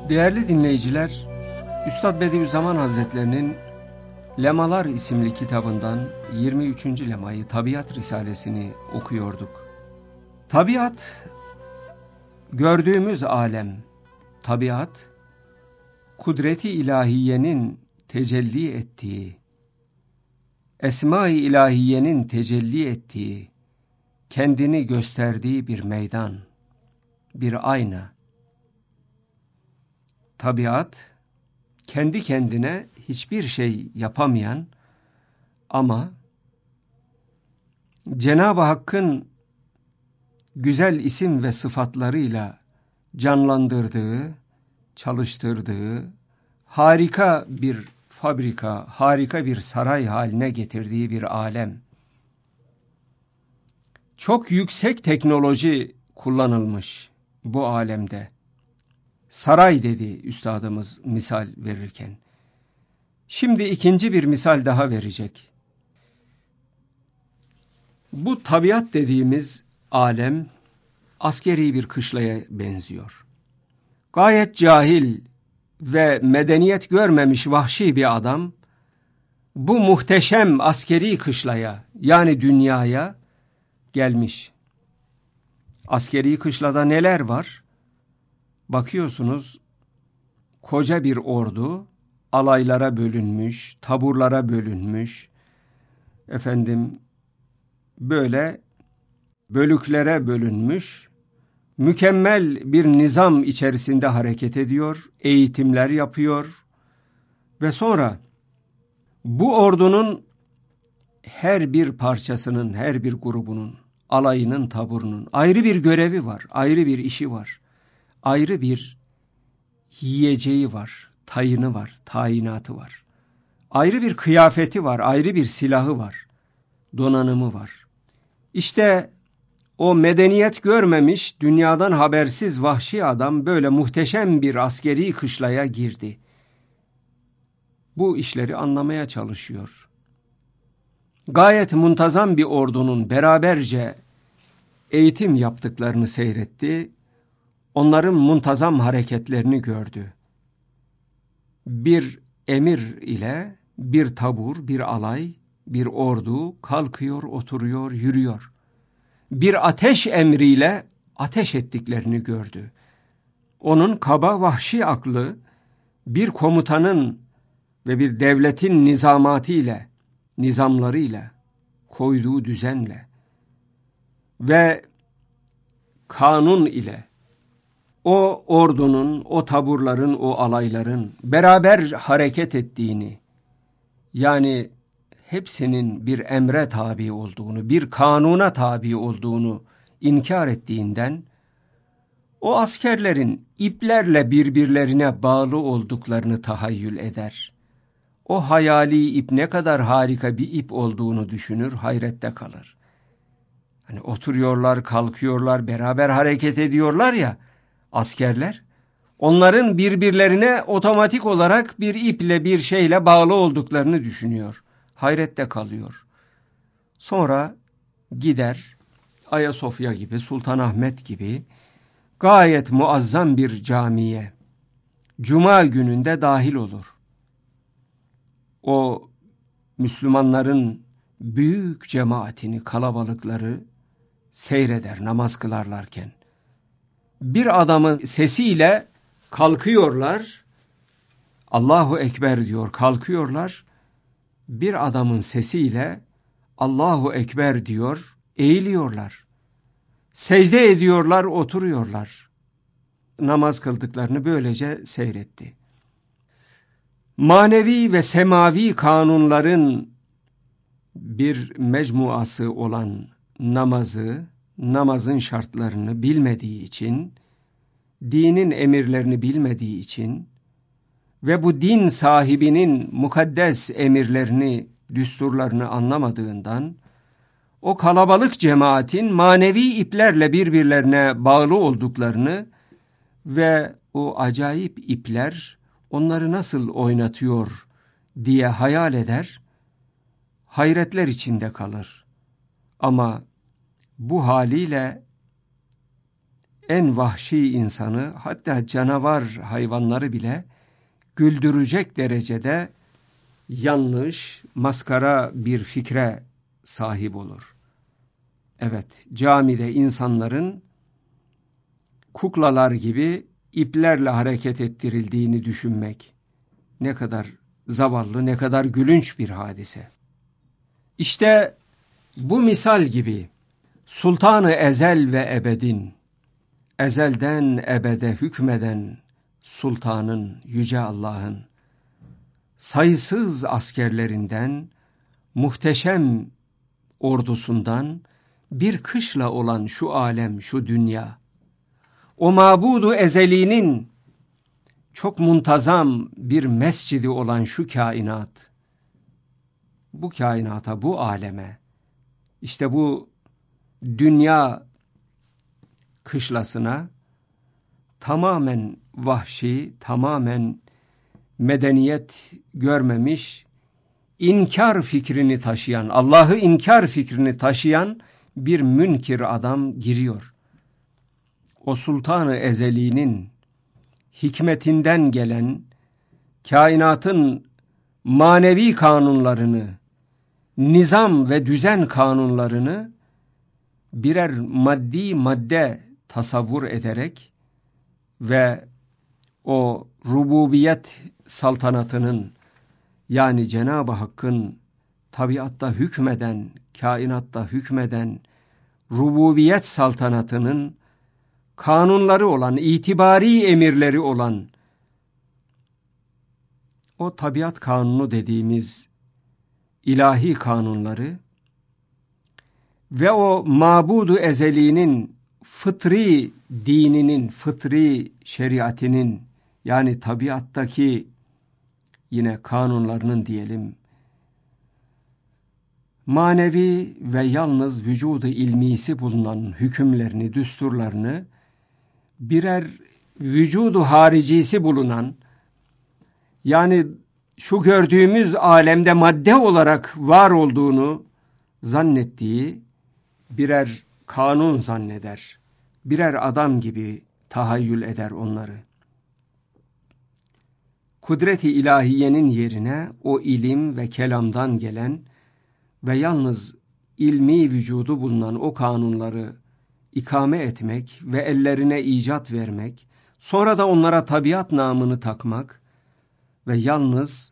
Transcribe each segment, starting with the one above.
Değerli dinleyiciler, Üstad Bediüzzaman Hazretlerinin Lemalar isimli kitabından 23. lemayı Tabiat Risalesini okuyorduk. Tabiat, gördüğümüz alem, tabiat, kudreti ilahiyenin tecelli ettiği, esma-i ilahiyenin tecelli ettiği, kendini gösterdiği bir meydan, bir ayna. Tabiat, kendi kendine hiçbir şey yapamayan ama Cenab-ı Hakk'ın güzel isim ve sıfatlarıyla canlandırdığı, çalıştırdığı, harika bir fabrika, harika bir saray haline getirdiği bir alem. Çok yüksek teknoloji kullanılmış bu alemde. Saray dedi üstadımız misal verirken. Şimdi ikinci bir misal daha verecek. Bu tabiat dediğimiz alem askeri bir kışlaya benziyor. Gayet cahil ve medeniyet görmemiş vahşi bir adam bu muhteşem askeri kışlaya, yani dünyaya gelmiş. Askeri kışlada neler var? Bakıyorsunuz, koca bir ordu alaylara bölünmüş, taburlara bölünmüş, böyle bölüklere bölünmüş, mükemmel bir nizam içerisinde hareket ediyor, eğitimler yapıyor ve sonra bu ordunun her bir parçasının, her bir grubunun, alayının, taburunun ayrı bir görevi var, ayrı bir işi var, ayrı bir yiyeceği var, tayini var, tayinatı var. Ayrı bir kıyafeti var, ayrı bir silahı var, donanımı var. İşte o medeniyet görmemiş, dünyadan habersiz vahşi adam böyle muhteşem bir askeri kışlaya girdi. Bu işleri anlamaya çalışıyor. Gayet muntazam bir ordunun beraberce eğitim yaptıklarını seyretti. Onların muntazam hareketlerini gördü. Bir emir ile bir tabur, bir alay, bir ordu kalkıyor, oturuyor, yürüyor. Bir ateş emriyle ateş ettiklerini gördü. Onun kaba vahşi aklı bir komutanın ve bir devletin nizamlarıyla, koyduğu düzenle ve kanun ile o ordunun, o taburların, o alayların beraber hareket ettiğini, yani hepsinin bir emre tabi olduğunu, bir kanuna tabi olduğunu inkar ettiğinden, o askerlerin iplerle birbirlerine bağlı olduklarını tahayyül eder. O hayali ip ne kadar harika bir ip olduğunu düşünür, hayrette kalır. Hani oturuyorlar, kalkıyorlar, beraber hareket ediyorlar ya askerler. Onların birbirlerine otomatik olarak bir iple, bir şeyle bağlı olduklarını düşünüyor. Hayrette kalıyor. Sonra gider Ayasofya gibi, Sultanahmet gibi gayet muazzam bir camiye Cuma gününde dahil olur. O Müslümanların büyük cemaatini, kalabalıkları seyreder namaz kılarlarken. Bir adamın sesiyle kalkıyorlar, Allahu Ekber diyor, kalkıyorlar. Bir adamın sesiyle Allahu Ekber diyor, eğiliyorlar. Secde ediyorlar, oturuyorlar. Namaz kıldıklarını böylece seyretti. Manevi ve semavi kanunların bir mecmuası olan namazın şartlarını bilmediği için, dinin emirlerini bilmediği için ve bu din sahibinin mukaddes emirlerini, düsturlarını anlamadığından, o kalabalık cemaatin manevi iplerle birbirlerine bağlı olduklarını ve o acayip ipler onları nasıl oynatıyor diye hayal eder, hayretler içinde kalır. Ama bu haliyle en vahşi insanı, hatta canavar hayvanları bile güldürecek derecede yanlış, maskara bir fikre sahip olur. Evet, camide insanların kuklalar gibi iplerle hareket ettirildiğini düşünmek ne kadar zavallı, ne kadar gülünç bir hadise. İşte bu misal gibi Sultan-ı Ezel ve Ebed'in, ezelden ebede hükmeden Sultanın, Yüce Allah'ın sayısız askerlerinden, muhteşem ordusundan bir kışla olan şu alem, şu dünya, o mabudu ezeliğinin çok muntazam bir mescidi olan şu kainat, bu kainata, bu aleme, işte bu dünya kışlasına tamamen vahşi, tamamen medeniyet görmemiş, inkar fikrini taşıyan, Allah'ı inkar fikrini taşıyan bir münkir adam giriyor. O Sultan-ı Ezeli'nin hikmetinden gelen kainatın manevi kanunlarını, nizam ve düzen kanunlarını birer madde tasavvur ederek ve o rububiyet saltanatının, yani Cenab-ı Hakk'ın tabiatta hükmeden, kainatta hükmeden rububiyet saltanatının kanunları olan, itibari emirleri olan o tabiat kanunu dediğimiz ilahi kanunları ve o mabudu ezeliğinin fıtri dininin, fıtri şeriatinin, yani tabiattaki yine kanunlarının diyelim, manevi ve yalnız vücudu ilmisi bulunan hükümlerini, düsturlarını birer vücudu haricisi bulunan, yani şu gördüğümüz alemde madde olarak var olduğunu zannettiği birer kanun zanneder. Birer adam gibi tahayyül eder onları. Kudret-i ilahiyenin yerine o ilim ve kelamdan gelen ve yalnız ilmi vücudu bulunan o kanunları ikame etmek ve ellerine icat vermek, sonra da onlara tabiat namını takmak ve yalnız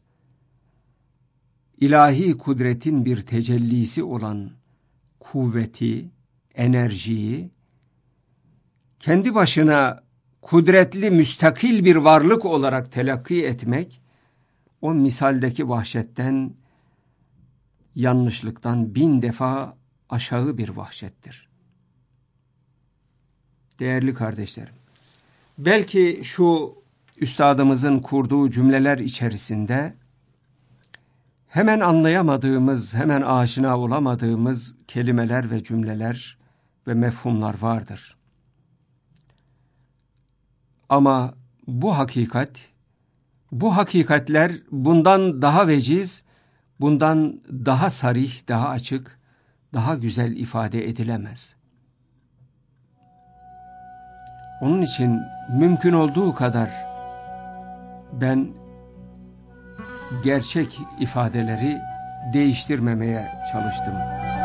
ilahi kudretin bir tecellisi olan kuvveti, enerjiyi kendi başına kudretli, müstakil bir varlık olarak telakki etmek, o misaldeki vahşetten, yanlışlıktan 1000 defa aşağı bir vahşettir. Değerli kardeşlerim, belki şu üstadımızın kurduğu cümleler içerisinde hemen anlayamadığımız, hemen aşina olamadığımız kelimeler ve cümleler ve mefhumlar vardır. Ama bu hakikatler bundan daha veciz, bundan daha sarih, daha açık, daha güzel ifade edilemez. Onun için mümkün olduğu kadar ben gerçek ifadeleri değiştirmemeye çalıştım.